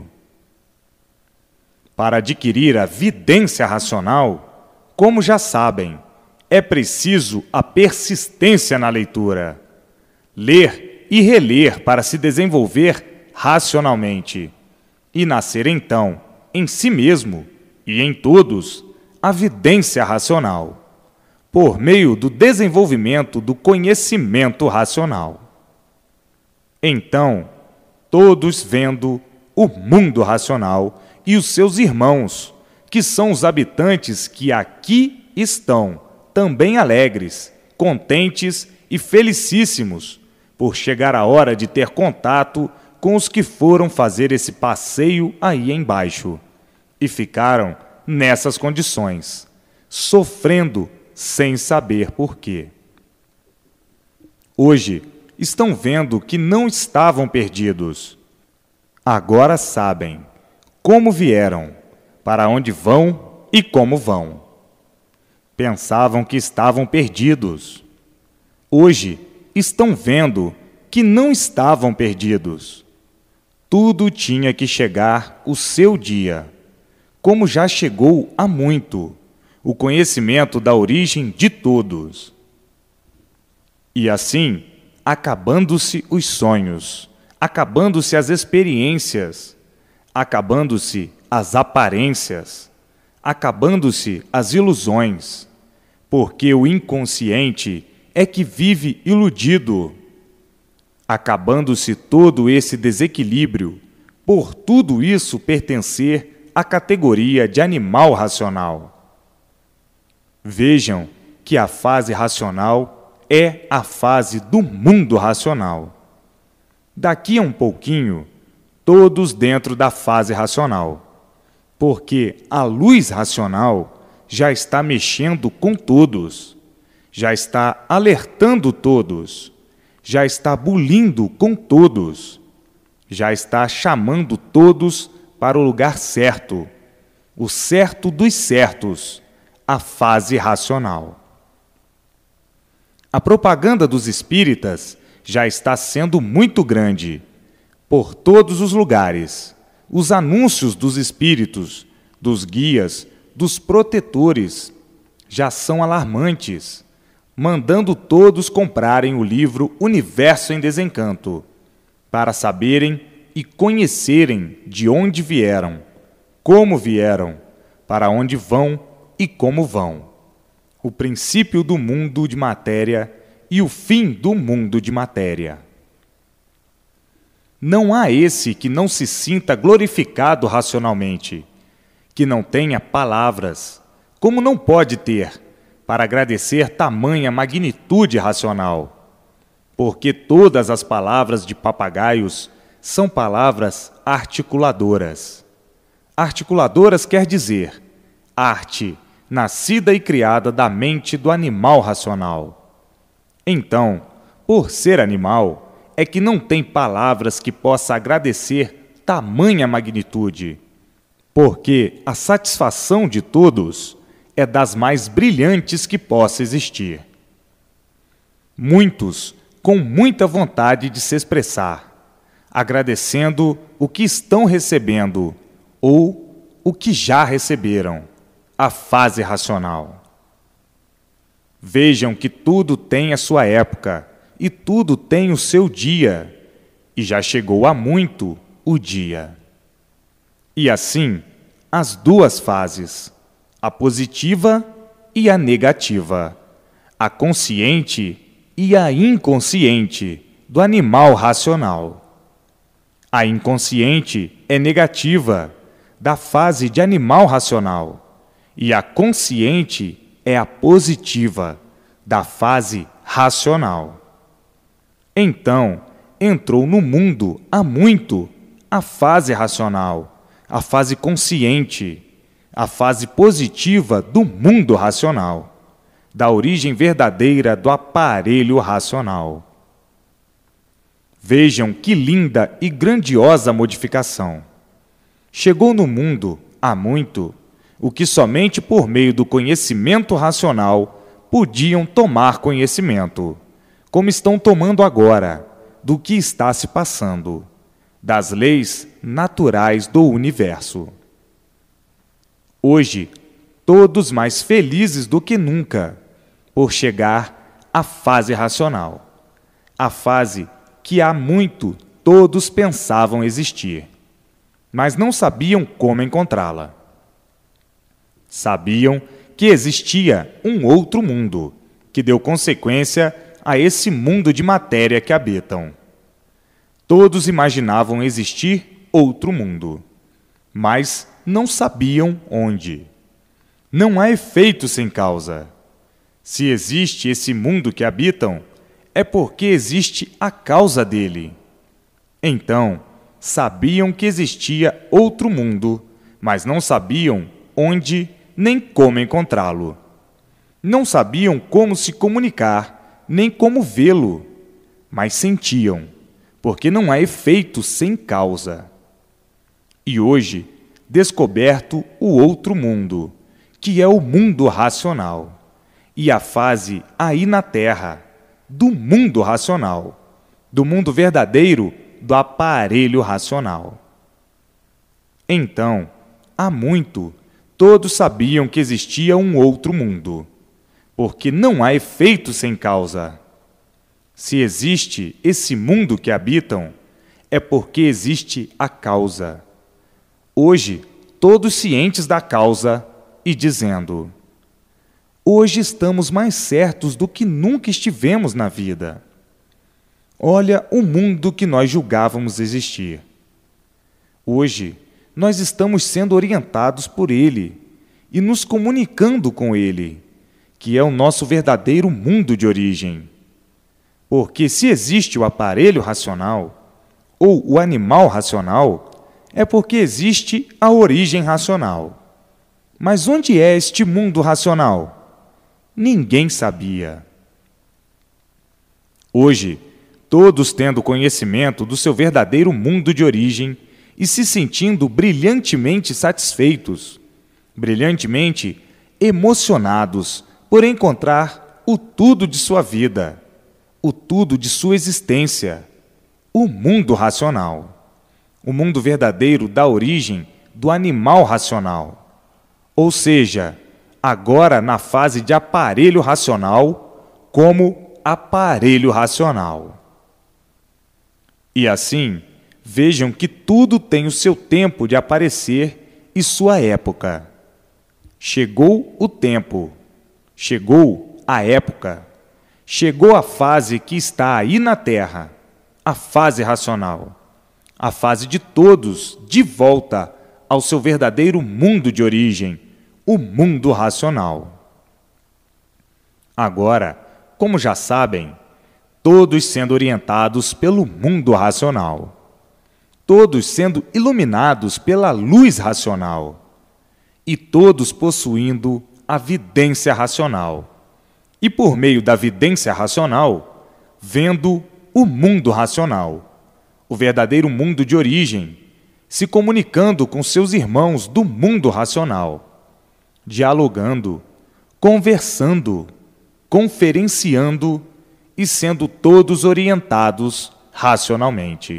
Para adquirir a vidência racional, como já sabem, é preciso a persistência na leitura. Ler e reler para se desenvolver racionalmente e nascer então, em si mesmo e em todos, a vidência racional, por meio do desenvolvimento do conhecimento racional. Então, todos vendo o mundo racional e os seus irmãos, que são os habitantes que aqui estão, também alegres, contentes e felicíssimos, por chegar a hora de ter contato com os que foram fazer esse passeio aí embaixo, e ficaram nessas condições, sofrendo sem saber por quê. Hoje, estão vendo que não estavam perdidos. Agora sabem como vieram, para onde vão e como vão. Pensavam que estavam perdidos. Hoje, estão vendo que não estavam perdidos. Tudo tinha que chegar o seu dia, como já chegou há muito, o conhecimento da origem de todos. E assim, acabando-se os sonhos, acabando-se as experiências, acabando-se as aparências, acabando-se as ilusões, porque o inconsciente é que vive iludido, acabando-se todo esse desequilíbrio, por tudo isso pertencer à categoria de animal racional. Vejam que a fase racional é a fase do mundo racional. Daqui a um pouquinho, todos dentro da fase racional, porque a luz racional já está mexendo com todos, já está alertando todos, já está bulindo com todos, já está chamando todos para o lugar certo, o certo dos certos, a fase racional. A propaganda dos espíritas já está sendo muito grande, por todos os lugares. Os anúncios dos espíritos, dos guias, dos protetores, já são alarmantes, mandando todos comprarem o livro Universo em Desencanto, para saberem e conhecerem de onde vieram, como vieram, para onde vão e como vão. O princípio do mundo de matéria e o fim do mundo de matéria. Não há esse que não se sinta glorificado racionalmente, que não tenha palavras, como não pode ter, para agradecer tamanha magnitude racional, porque todas as palavras de papagaios são palavras articuladoras. Articuladoras quer dizer arte, nascida e criada da mente do animal racional. Então, por ser animal, é que não tem palavras que possa agradecer tamanha magnitude, porque a satisfação de todos é das mais brilhantes que possa existir. Muitos, com muita vontade de se expressar, agradecendo o que estão recebendo ou o que já receberam, a fase racional. Vejam que tudo tem a sua época e tudo tem o seu dia, e já chegou há muito o dia. E assim, as duas fases, a positiva e a negativa, a consciente e a inconsciente do animal racional. A inconsciente é negativa, da fase de animal racional, e a consciente é a positiva, da fase racional. Então, entrou no mundo há muito a fase racional, a fase consciente, a fase positiva do mundo racional, da origem verdadeira do aparelho racional. Vejam que linda e grandiosa modificação. Chegou no mundo, há muito, o que somente por meio do conhecimento racional podiam tomar conhecimento, como estão tomando agora, do que está se passando, das leis naturais do universo. Hoje, todos mais felizes do que nunca, por chegar à fase racional, a fase que há muito todos pensavam existir, mas não sabiam como encontrá-la. Sabiam que existia um outro mundo, que deu consequência a esse mundo de matéria que habitam. Todos imaginavam existir outro mundo, mas não sabiam onde. Não há efeito sem causa. Se existe esse mundo que habitam, é porque existe a causa dele. Então, sabiam que existia outro mundo, mas não sabiam onde nem como encontrá-lo. Não sabiam como se comunicar, nem como vê-lo, mas sentiam, porque não há efeito sem causa. E hoje, descoberto o outro mundo, que é o mundo racional, e a fase aí na Terra, do mundo racional, do mundo verdadeiro do aparelho racional. Então, há muito, todos sabiam que existia um outro mundo, porque não há efeito sem causa. Se existe esse mundo que habitam, é porque existe a causa. Hoje, todos cientes da causa e dizendo: hoje estamos mais certos do que nunca estivemos na vida. Olha o mundo que nós julgávamos existir. Hoje, nós estamos sendo orientados por ele e nos comunicando com ele, que é o nosso verdadeiro mundo de origem. Porque se existe o aparelho racional ou o animal racional, é porque existe a origem racional. Mas onde é este mundo racional? Ninguém sabia. Hoje, todos tendo conhecimento do seu verdadeiro mundo de origem e se sentindo brilhantemente satisfeitos, brilhantemente emocionados por encontrar o tudo de sua vida, o tudo de sua existência, o mundo racional, o mundo verdadeiro da origem do animal racional, ou seja, agora na fase de aparelho racional como aparelho racional. E assim, vejam que tudo tem o seu tempo de aparecer e sua época. Chegou o tempo, chegou a época, chegou a fase que está aí na Terra, a fase racional, a fase de todos de volta ao seu verdadeiro mundo de origem, o mundo racional. Agora, como já sabem, todos sendo orientados pelo mundo racional, todos sendo iluminados pela luz racional, e todos possuindo a vidência racional, e por meio da vidência racional, vendo o mundo racional, o verdadeiro mundo de origem, se comunicando com seus irmãos do mundo racional, dialogando, conversando, conferenciando e sendo todos orientados racionalmente.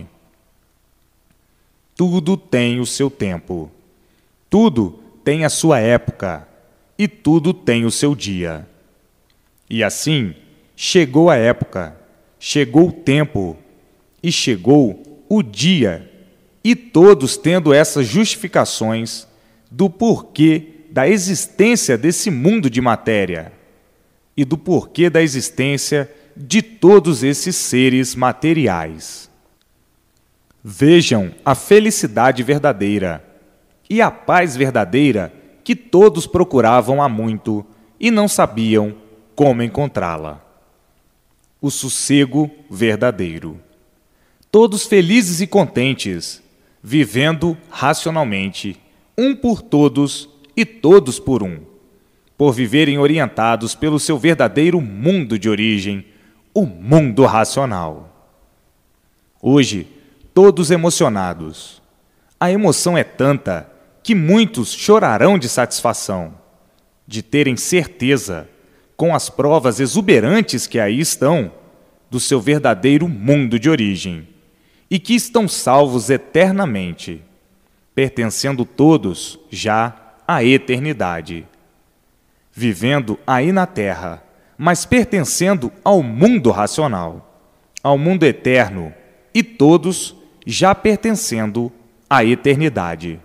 Tudo tem o seu tempo, tudo tem a sua época e tudo tem o seu dia. E assim, chegou a época, chegou o tempo e chegou o dia, e todos tendo essas justificações do porquê da existência desse mundo de matéria e do porquê da existência de todos esses seres materiais. Vejam a felicidade verdadeira e a paz verdadeira que todos procuravam há muito e não sabiam como encontrá-la. O sossego verdadeiro. Todos felizes e contentes, vivendo racionalmente, um por todos e todos por um, por viverem orientados pelo seu verdadeiro mundo de origem, o mundo racional. Hoje, todos emocionados. A emoção é tanta que muitos chorarão de satisfação, de terem certeza, com as provas exuberantes que aí estão, do seu verdadeiro mundo de origem, e que estão salvos eternamente, pertencendo todos já à eternidade, vivendo aí na Terra, mas pertencendo ao mundo racional, ao mundo eterno, e todos já pertencendo à eternidade.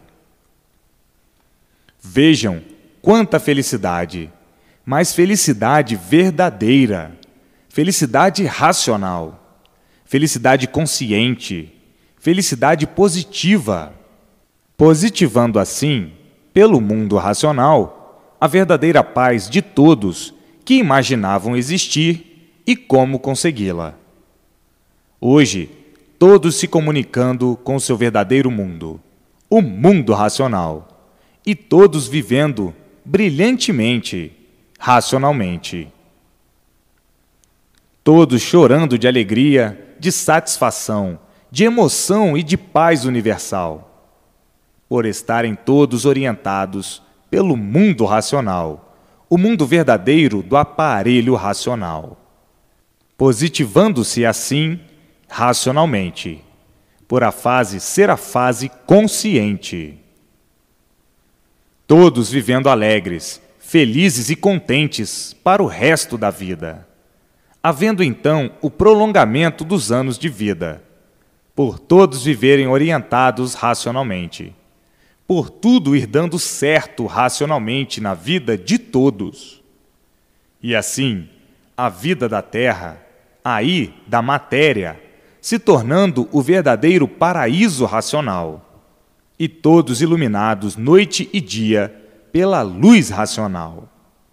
Vejam quanta felicidade, mas felicidade verdadeira, felicidade racional, felicidade consciente, felicidade positiva, positivando assim, pelo mundo racional, a verdadeira paz de todos que imaginavam existir e como consegui-la. Hoje, todos se comunicando com seu verdadeiro mundo, o mundo racional, e todos vivendo brilhantemente, racionalmente. Todos chorando de alegria, de satisfação, de emoção e de paz universal, por estarem todos orientados pelo mundo racional, o mundo verdadeiro do aparelho racional, positivando-se assim racionalmente, por a fase ser a fase consciente. Todos vivendo alegres, felizes e contentes para o resto da vida, havendo então o prolongamento dos anos de vida, por todos viverem orientados racionalmente, por tudo ir dando certo racionalmente na vida de todos. E assim, a vida da Terra, aí da matéria, se tornando o verdadeiro paraíso racional, e todos iluminados noite e dia pela luz racional.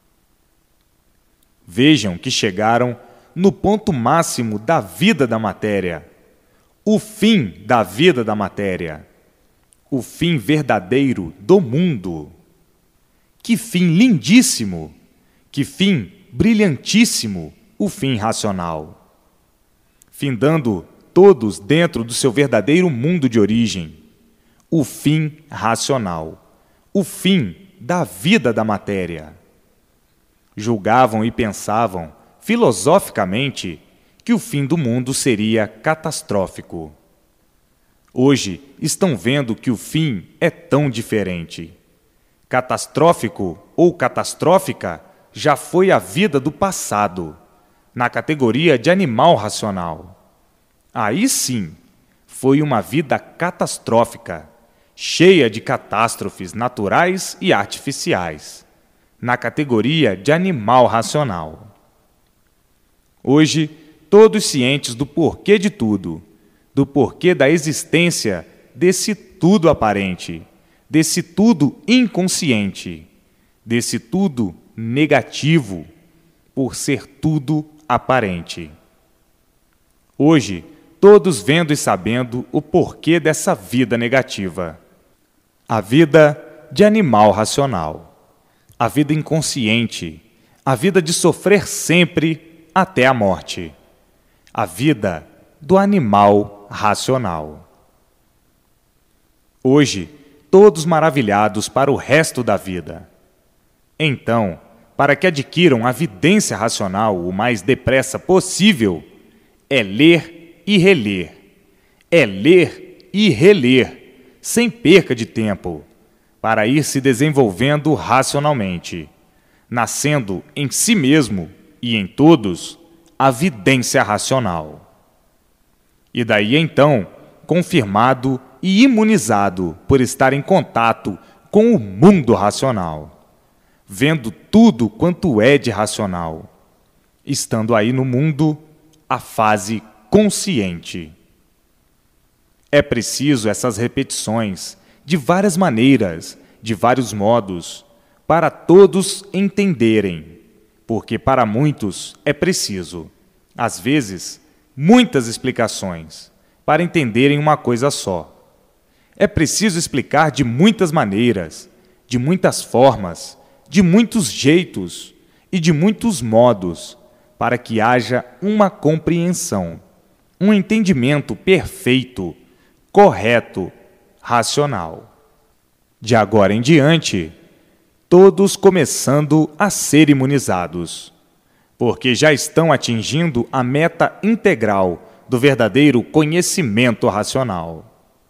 Vejam que chegaram no ponto máximo da vida da matéria, o fim da vida da matéria, o fim verdadeiro do mundo. Que fim lindíssimo, que fim brilhantíssimo, o fim racional. Findando todos dentro do seu verdadeiro mundo de origem, o fim racional, o fim da vida da matéria. Julgavam e pensavam, filosoficamente, que o fim do mundo seria catastrófico. Hoje estão vendo que o fim é tão diferente. Catastrófico ou catastrófica já foi a vida do passado, na categoria de animal racional. Aí sim, foi uma vida catastrófica, cheia de catástrofes naturais e artificiais, na categoria de animal racional. Hoje, todos cientes do porquê de tudo, do porquê da existência desse tudo aparente, desse tudo inconsciente, desse tudo negativo, por ser tudo aparente. Hoje, todos vendo e sabendo o porquê dessa vida negativa. A vida de animal racional, a vida inconsciente, a vida de sofrer sempre até a morte, a vida do animal racional. Hoje, todos maravilhados para o resto da vida. Então, para que adquiram a vidência racional o mais depressa possível, é ler e reler. É ler e reler, sem perca de tempo, para ir se desenvolvendo racionalmente, nascendo em si mesmo e em todos a vidência racional. E daí então, confirmado e imunizado por estar em contato com o mundo racional, vendo tudo quanto é de racional, estando aí no mundo a fase consciente. É preciso essas repetições de várias maneiras, de vários modos, para todos entenderem, porque para muitos é preciso, às vezes, muitas explicações para entenderem uma coisa só. É preciso explicar de muitas maneiras, de muitas formas, de muitos jeitos e de muitos modos, para que haja uma compreensão, um entendimento perfeito, correto, racional. De agora em diante, todos começando a ser imunizados, porque já estão atingindo a meta integral do verdadeiro conhecimento racional.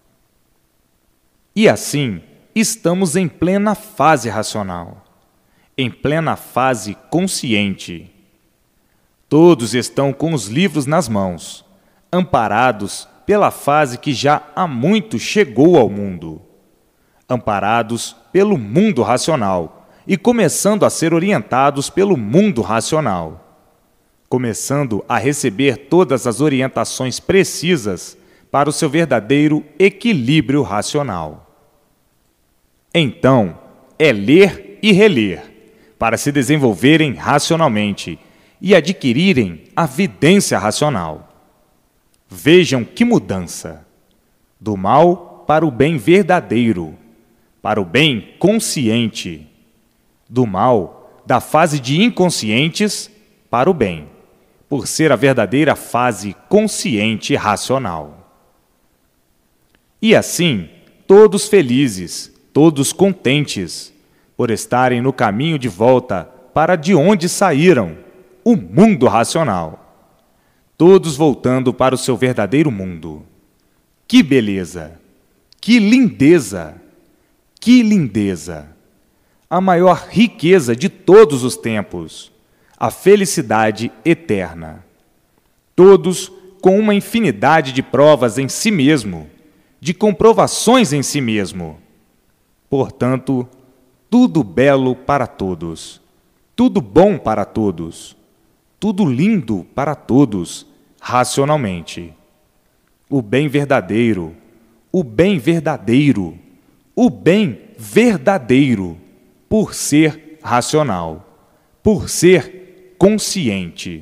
E assim, estamos em plena fase racional, em plena fase consciente. Todos estão com os livros nas mãos, amparados pela fase que já há muito chegou ao mundo, amparados pelo mundo racional e começando a ser orientados pelo mundo racional, começando a receber todas as orientações precisas para o seu verdadeiro equilíbrio racional. Então, é ler e reler, para se desenvolverem racionalmente e adquirirem a vidência racional. Vejam que mudança! Do mal para o bem verdadeiro, para o bem consciente. Do mal, da fase de inconscientes, para o bem, por ser a verdadeira fase consciente e racional. E assim, todos felizes, todos contentes, por estarem no caminho de volta para de onde saíram, o mundo racional. Todos voltando para o seu verdadeiro mundo. Que beleza! Que lindeza! Que lindeza! A maior riqueza de todos os tempos, a felicidade eterna. Todos com uma infinidade de provas em si mesmo, de comprovações em si mesmo. Portanto, tudo belo para todos, tudo bom para todos, tudo lindo para todos, racionalmente. O bem verdadeiro, o bem verdadeiro, o bem verdadeiro, por ser racional, por ser consciente.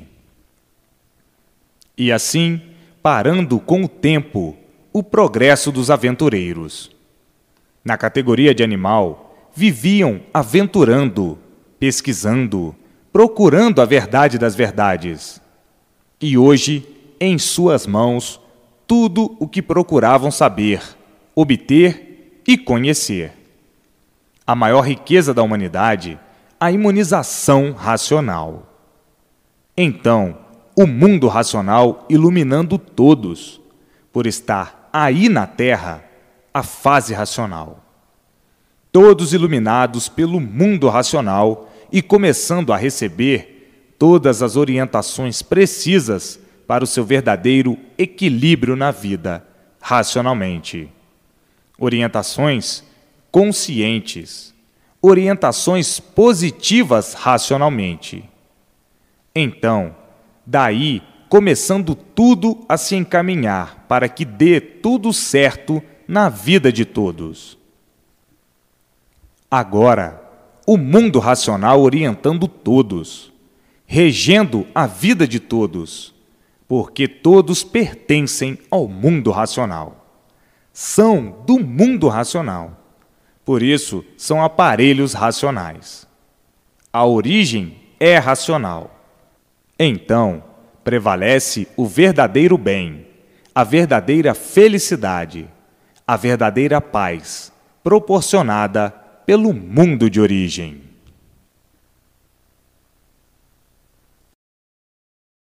E assim, parando com o tempo, o progresso dos aventureiros. Na categoria de animal, viviam aventurando, pesquisando, procurando a verdade das verdades. E hoje, em suas mãos, tudo o que procuravam saber, obter e conhecer. A maior riqueza da humanidade, a imunização racional. Então, o mundo racional iluminando todos, por estar aí na Terra, a fase racional. Todos iluminados pelo mundo racional e começando a receber todas as orientações precisas para o seu verdadeiro equilíbrio na vida, racionalmente. Orientações conscientes, orientações positivas racionalmente. Então, daí, começando tudo a se encaminhar para que dê tudo certo na vida de todos. Agora, o mundo racional orientando todos, regendo a vida de todos, porque todos pertencem ao mundo racional. São do mundo racional. Por isso, são aparelhos racionais. A origem é racional. Então, prevalece o verdadeiro bem, a verdadeira felicidade, a verdadeira paz, proporcionada pelo mundo de origem.